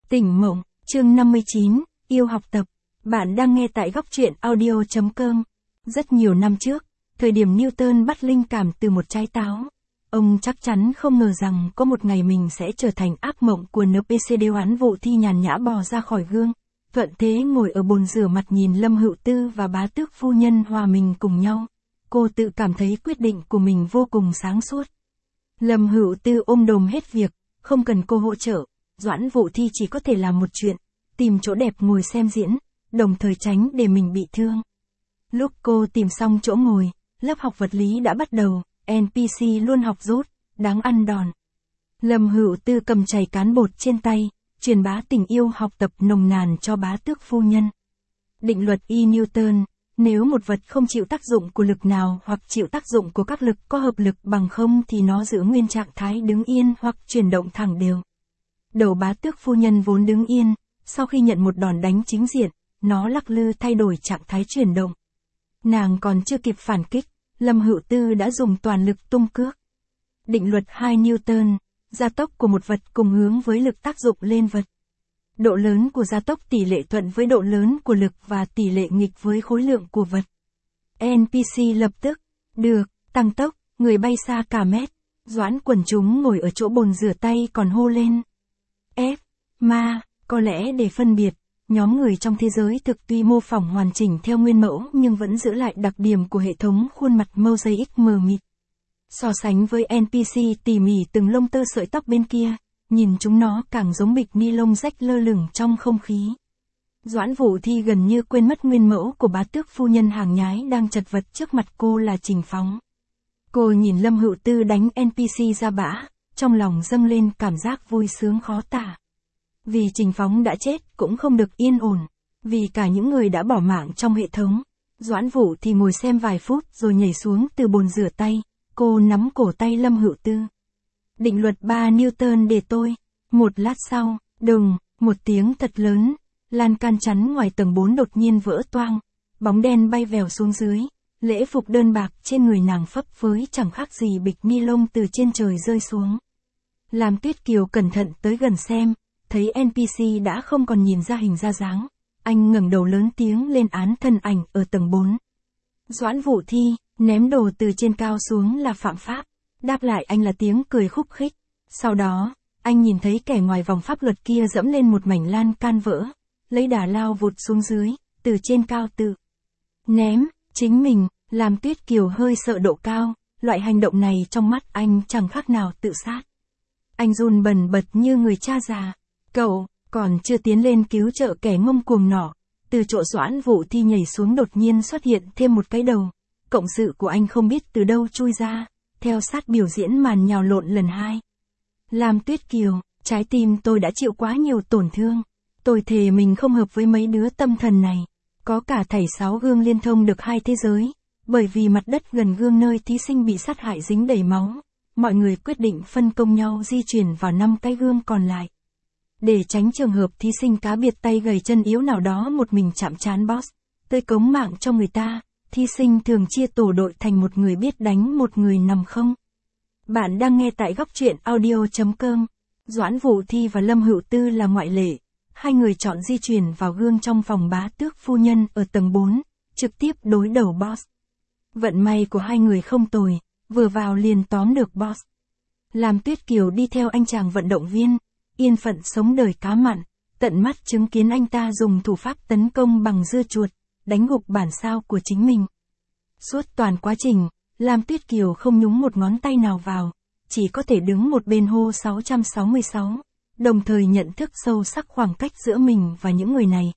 Tỉnh mộng, chương 59, yêu học tập. Bạn đang nghe tại góc truyện audio.com. Rất nhiều năm trước, thời điểm Newton bắt linh cảm từ một trái táo, ông chắc chắn không ngờ rằng có một ngày mình sẽ trở thành ác mộng của NPC. Doãn Vũ Thi nhàn nhã bò ra khỏi gương, thuận thế ngồi ở bồn rửa mặt nhìn Lâm Hữu Tư và bá tước phu nhân hòa mình cùng nhau. Cô tự cảm thấy quyết định của mình vô cùng sáng suốt. Lâm Hữu Tư ôm đồm hết việc, không cần cô hỗ trợ. Doãn Vũ Thi chỉ có thể làm một chuyện, tìm chỗ đẹp ngồi xem diễn, đồng thời tránh để mình bị thương. Lúc cô tìm xong chỗ ngồi, lớp học vật lý đã bắt đầu, NPC luôn học dốt, đáng ăn đòn. Lâm Hữu Tư cầm chày cán bột trên tay, truyền bá tình yêu học tập nồng nàn cho bá tước phu nhân. Định luật E. Newton, nếu một vật không chịu tác dụng của lực nào hoặc chịu tác dụng của các lực có hợp lực bằng không thì nó giữ nguyên trạng thái đứng yên hoặc chuyển động thẳng đều. Đầu bá tước phu nhân vốn đứng yên, sau khi nhận một đòn đánh chính diện, nó lắc lư thay đổi trạng thái chuyển động. Nàng còn chưa kịp phản kích, Lâm Hữu Tư đã dùng toàn lực tung cước. Định luật 2 Newton, gia tốc của một vật cùng hướng với lực tác dụng lên vật. Độ lớn của gia tốc tỷ lệ thuận với độ lớn của lực và tỷ lệ nghịch với khối lượng của vật. NPC lập tức, được, tăng tốc, người bay xa cả mét. Doãn quần chúng ngồi ở chỗ bồn rửa tay còn hô lên. Có lẽ để phân biệt, nhóm người trong thế giới thực tuy mô phỏng hoàn chỉnh theo nguyên mẫu nhưng vẫn giữ lại đặc điểm của hệ thống khuôn mặt mosaic mờ mịt. So sánh với NPC tỉ mỉ từng lông tơ sợi tóc bên kia, nhìn chúng nó càng giống bịch ni lông rách lơ lửng trong không khí. Doãn Vũ Thi gần như quên mất nguyên mẫu của bá tước phu nhân hàng nhái đang chật vật trước mặt cô là Trình Phóng. Cô nhìn Lâm Hữu Tư đánh NPC ra bã, trong lòng dâng lên cảm giác vui sướng khó tả. Vì Trình Phóng đã chết cũng không được yên ổn, vì cả những người đã bỏ mạng trong hệ thống. Doãn Vũ Thi ngồi xem vài phút rồi nhảy xuống từ bồn rửa tay, cô nắm cổ tay Lâm Hữu Tư. Định luật 3 Newton để tôi. Một lát sau, đùng, một tiếng thật lớn, lan can chắn ngoài tầng 4 đột nhiên vỡ toang, bóng đen bay vèo xuống dưới, lễ phục đơn bạc trên người nàng phấp phới chẳng khác gì bịch ni lông từ trên trời rơi xuống. Lam Tuyết Kiều cẩn thận tới gần xem, thấy NPC đã không còn nhìn ra hình ra dáng, anh ngẩng đầu lớn tiếng lên án thân ảnh ở tầng 4. Doãn Vũ Thi, ném đồ từ trên cao xuống là phạm pháp. Đáp lại anh là tiếng cười khúc khích. Sau đó, anh nhìn thấy kẻ ngoài vòng pháp luật kia dẫm lên một mảnh lan can vỡ, lấy đà lao vụt xuống dưới, từ trên cao tự ném chính mình. Làm Tuyết Kiều hơi sợ độ cao, loại hành động này trong mắt anh chẳng khác nào tự sát. Anh run bần bật như người cha già. Cậu, còn chưa tiến lên cứu trợ kẻ ngông cuồng nọ, từ chỗ Doãn Vũ Thi nhảy xuống đột nhiên xuất hiện thêm một cái đầu. Cộng sự của anh không biết từ đâu chui ra, theo sát biểu diễn màn nhào lộn lần 2. Lam Tuyết Kiều, trái tim tôi đã chịu quá nhiều tổn thương. Tôi thề mình không hợp với mấy đứa tâm thần này. Có cả thảy 6 gương liên thông được 2 thế giới, bởi vì mặt đất gần gương nơi thí sinh bị sát hại dính đầy máu. Mọi người quyết định phân công nhau di chuyển vào 5 cái gương còn lại. Để tránh trường hợp thí sinh cá biệt tay gầy chân yếu nào đó một mình chạm trán boss, tơi cống mạng cho người ta, thí sinh thường chia tổ đội thành một người biết đánh một người nằm không. Bạn đang nghe tại góc truyện audio.com. Doãn Vũ Thi và Lâm Hữu Tư là ngoại lệ. Hai người chọn di chuyển vào gương trong phòng bá tước phu nhân ở tầng 4, trực tiếp đối đầu boss. Vận may của hai người không tồi, vừa vào liền tóm được boss. Lam Tuyết Kiều đi theo anh chàng vận động viên, yên phận sống đời cá mặn, tận mắt chứng kiến anh ta dùng thủ pháp tấn công bằng dưa chuột, đánh gục bản sao của chính mình. Suốt toàn quá trình, Lam Tuyết Kiều không nhúng một ngón tay nào vào, chỉ có thể đứng một bên hô 666, đồng thời nhận thức sâu sắc khoảng cách giữa mình và những người này.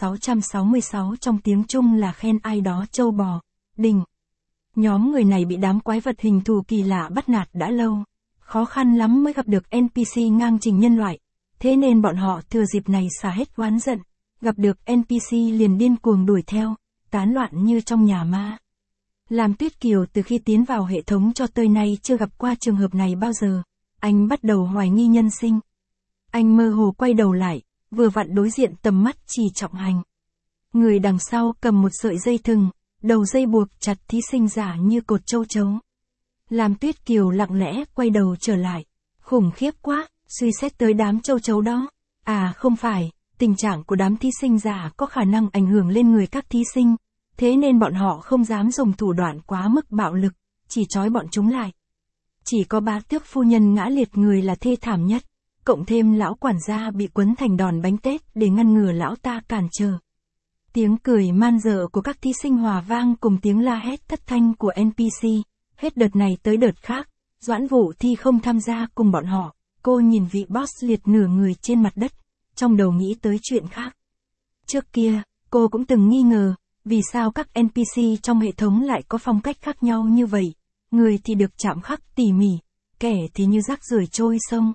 666 trong tiếng Trung là khen ai đó trâu bò, đỉnh. Nhóm người này bị đám quái vật hình thù kỳ lạ bắt nạt đã lâu, khó khăn lắm mới gặp được NPC ngang trình nhân loại, thế nên bọn họ thừa dịp này xả hết oán giận, gặp được NPC liền điên cuồng đuổi theo, tán loạn như trong nhà ma. Lam Tuyết Kiều từ khi tiến vào hệ thống cho tới nay chưa gặp qua trường hợp này bao giờ, anh bắt đầu hoài nghi nhân sinh. Anh mơ hồ quay đầu lại, vừa vặn đối diện tầm mắt Trì Trọng Hành. Người đằng sau cầm một sợi dây thừng, đầu dây buộc chặt thí sinh giả như cột châu chấu. Lam Tuyết Kiều lặng lẽ quay đầu trở lại. Khủng khiếp quá, suy xét tới đám châu chấu đó. À không phải, tình trạng của đám thí sinh giả có khả năng ảnh hưởng lên người các thí sinh, thế nên bọn họ không dám dùng thủ đoạn quá mức bạo lực, chỉ trói bọn chúng lại. Chỉ có bá tước phu nhân ngã liệt người là thê thảm nhất, cộng thêm lão quản gia bị quấn thành đòn bánh tét để ngăn ngừa lão ta cản trở. Tiếng cười man dợ của các thí sinh hòa vang cùng tiếng la hét thất thanh của NPC, hết đợt này tới đợt khác, Doãn Vũ Thi không tham gia cùng bọn họ, cô nhìn vị boss liệt nửa người trên mặt đất, trong đầu nghĩ tới chuyện khác. Trước kia, cô cũng từng nghi ngờ, vì sao các NPC trong hệ thống lại có phong cách khác nhau như vậy, người thì được chạm khắc tỉ mỉ, kẻ thì như rác rưởi trôi sông.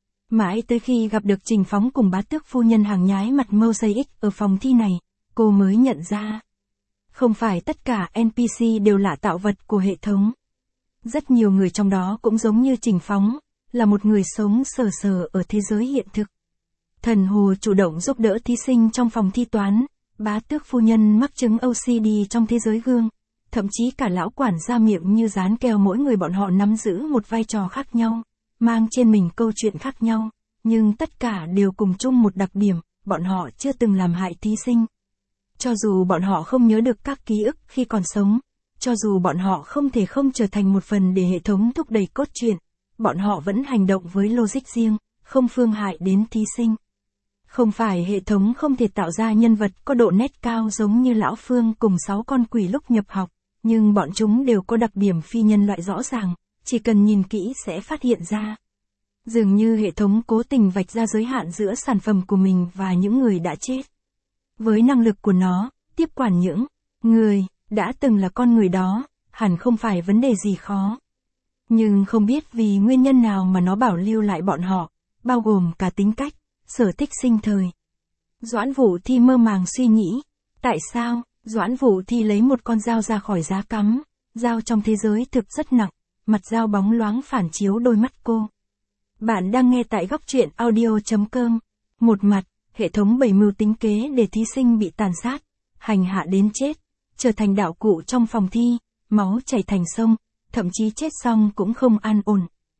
Mãi tới khi gặp được Trình Phóng cùng bá tước phu nhân hàng nhái mặt mosaic ở phòng thi này, cô mới nhận ra. Không phải tất cả NPC đều là tạo vật của hệ thống. Rất nhiều người trong đó cũng giống như Trình Phóng, là một người sống sờ sờ ở thế giới hiện thực. Thần Hồ chủ động giúp đỡ thí sinh trong phòng thi toán, bá tước phu nhân mắc chứng OCD trong thế giới gương, thậm chí cả lão quản gia miệng như dán keo, mỗi người bọn họ nắm giữ một vai trò khác nhau, mang trên mình câu chuyện khác nhau, nhưng tất cả đều cùng chung một đặc điểm, bọn họ chưa từng làm hại thí sinh. Cho dù bọn họ không nhớ được các ký ức khi còn sống, cho dù bọn họ không thể không trở thành một phần để hệ thống thúc đẩy cốt truyện, bọn họ vẫn hành động với logic riêng, không phương hại đến thí sinh. Không phải hệ thống không thể tạo ra nhân vật có độ nét cao giống như Lão Phương cùng 6 con quỷ lúc nhập học, nhưng bọn chúng đều có đặc điểm phi nhân loại rõ ràng, chỉ cần nhìn kỹ sẽ phát hiện ra. Dường như hệ thống cố tình vạch ra giới hạn giữa sản phẩm của mình và những người đã chết. Với năng lực của nó, tiếp quản những người đã từng là con người đó, hẳn không phải vấn đề gì khó. Nhưng không biết vì nguyên nhân nào mà nó bảo lưu lại bọn họ, bao gồm cả tính cách, sở thích sinh thời. Doãn Vũ Thi mơ màng suy nghĩ, tại sao? Doãn Vũ Thi lấy một con dao ra khỏi giá cắm, dao trong thế giới thực rất nặng, mặt dao bóng loáng phản chiếu đôi mắt cô. Bạn đang nghe tại góc truyện audio.com. Một mặt, hệ thống bày mưu tính kế để thí sinh bị tàn sát, hành hạ đến chết, trở thành đạo cụ trong phòng thi, máu chảy thành sông, thậm chí chết xong cũng không an ổn.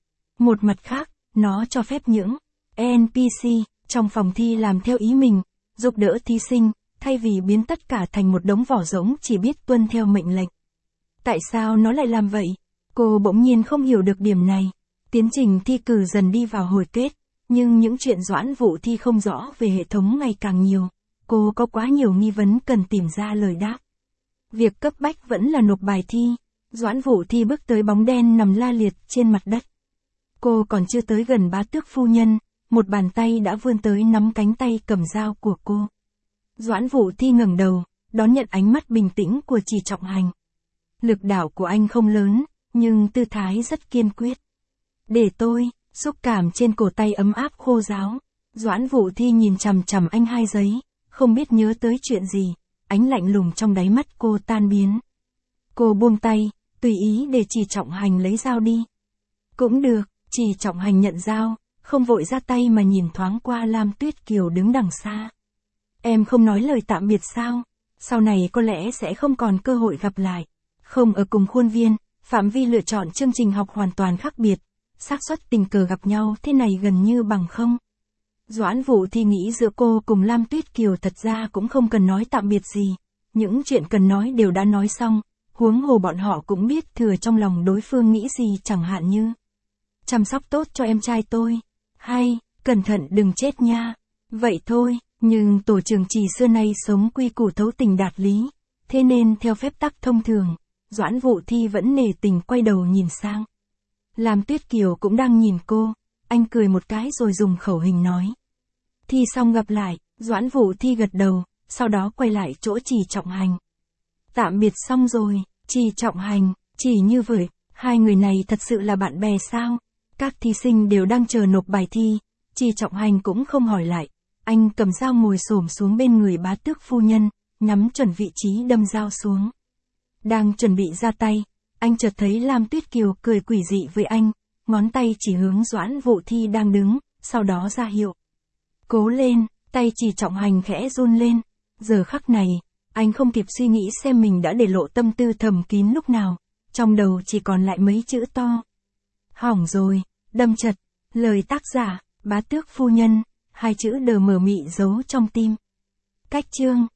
Một mặt khác, nó cho phép những NPC trong phòng thi làm theo ý mình, giúp đỡ thí sinh, thay vì biến tất cả thành một đống vỏ rỗng chỉ biết tuân theo mệnh lệnh. Tại sao nó lại làm vậy? Cô bỗng nhiên không hiểu được điểm này. Tiến trình thi cử dần đi vào hồi kết, nhưng những chuyện Doãn Vũ Thi không rõ về hệ thống ngày càng nhiều. Cô có quá nhiều nghi vấn cần tìm ra lời đáp. Việc cấp bách vẫn là nộp bài thi. Doãn Vũ Thi bước tới bóng đen nằm la liệt trên mặt đất. Cô còn chưa tới gần bá tước phu nhân, một bàn tay đã vươn tới nắm cánh tay cầm dao của cô. Doãn Vũ Thi ngẩng đầu, đón nhận ánh mắt bình tĩnh của Trì Trọng Hành. Lực đạo của anh không lớn, nhưng tư thái rất kiên quyết. Để tôi, xúc cảm trên cổ tay ấm áp khô ráo. Doãn Vũ Thi nhìn chằm chằm anh 2 giây, không biết nhớ tới chuyện gì, ánh lạnh lùng trong đáy mắt cô tan biến. Cô buông tay, tùy ý để Trì Trọng Hành lấy dao đi. Cũng được, Trì Trọng Hành nhận dao, không vội ra tay mà nhìn thoáng qua Lam Tuyết Kiều đứng đằng xa. Em không nói lời tạm biệt sao? Sau này có lẽ sẽ không còn cơ hội gặp lại. Không ở cùng khuôn viên, phạm vi lựa chọn chương trình học hoàn toàn khác biệt. Xác suất tình cờ gặp nhau thế này gần như bằng không. Doãn Vũ Thi nghĩ giữa cô cùng Lam Tuyết Kiều thật ra cũng không cần nói tạm biệt gì. Những chuyện cần nói đều đã nói xong, huống hồ bọn họ cũng biết thừa trong lòng đối phương nghĩ gì, chẳng hạn như chăm sóc tốt cho em trai tôi, hay cẩn thận đừng chết nha. Vậy thôi, nhưng tổ trưởng Trì xưa nay sống quy củ thấu tình đạt lý, thế nên theo phép tắc thông thường, Doãn Vũ Thi vẫn nể tình quay đầu nhìn sang. Lam Tuyết Kiều cũng đang nhìn cô, anh cười một cái rồi dùng khẩu hình nói. Thi xong gặp lại. Doãn Vũ Thi gật đầu, sau đó quay lại chỗ Trì Trọng Hành. Tạm biệt xong rồi, Trì Trọng Hành, chỉ như vậy, hai người này thật sự là bạn bè sao? Các thí sinh đều đang chờ nộp bài thi, Trì Trọng Hành cũng không hỏi lại, anh cầm dao ngồi xổm xuống bên người bá tước phu nhân, nhắm chuẩn vị trí đâm dao xuống. Đang chuẩn bị ra tay, anh chợt thấy Lam Tuyết Kiều cười quỷ dị với anh, ngón tay chỉ hướng Doãn Vũ Thi đang đứng, sau đó ra hiệu. Cố lên, tay Trì Trọng Hành khẽ run lên. Giờ khắc này, anh không kịp suy nghĩ xem mình đã để lộ tâm tư thầm kín lúc nào, trong đầu chỉ còn lại mấy chữ to. Hỏng rồi, đâm chật, lời tác giả, bá tước phu nhân, hai chữ đờ mờ mị giấu trong tim. Cách chương